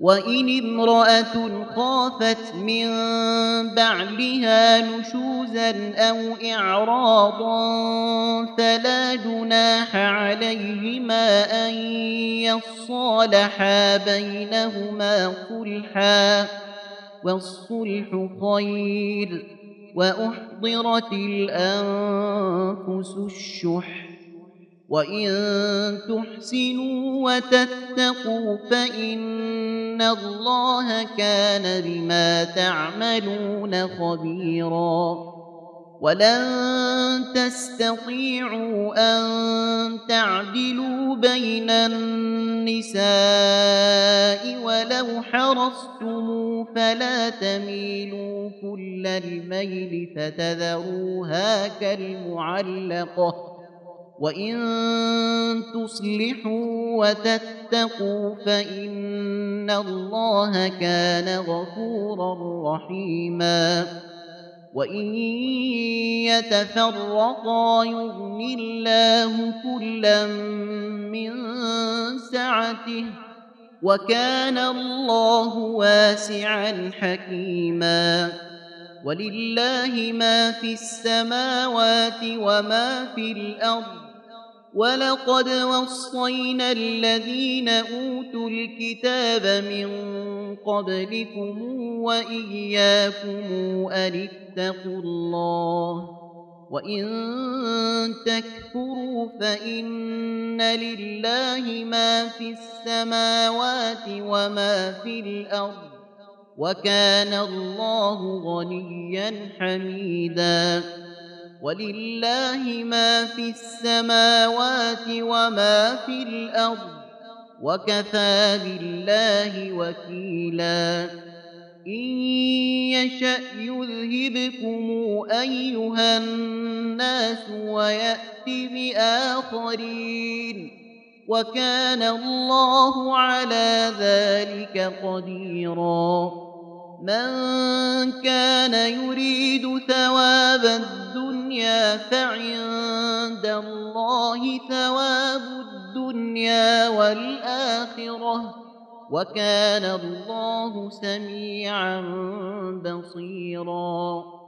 وإن امرأة خافت من بعلها نشوزا أو إعراضا فلا جناح عليهما أن يصالحا بينهما صلحا، والصلح خير. وأحضرت الأنفس الشح، وإن تحسنوا وتتقوا فإن الله كان بما تعملون خبيرا. ولن تستطيعوا أن تعدلوا بين النساء ولو حرصتم، فلا تميلوا كل الميل فتذروها كالمعلقة. وإن تصلحوا وتتقوا فإن الله كان غفورا رحيما. وإن يتفرقا يغن الله كلا من سعته، وكان الله واسعا حكيما. ولله ما في السماوات وما في الأرض، ولقد وصينا الذين أوتوا الكتاب من قبلكم وإياكم أن اتقوا الله، وإن تكفروا فإن لله ما في السماوات وما في الأرض، وكان الله غنيا حميدا. ولله ما في السماوات وما في الأرض، وكفى بالله وكيلا. إن يشأ يذهبكم أيها الناس ويأت بآخرين، وكان الله على ذلك قديرا. من كان يريد ثواب الدنيا فعند الله ثواب الدنيا والآخرة، وكان الله سميعا بصيرا.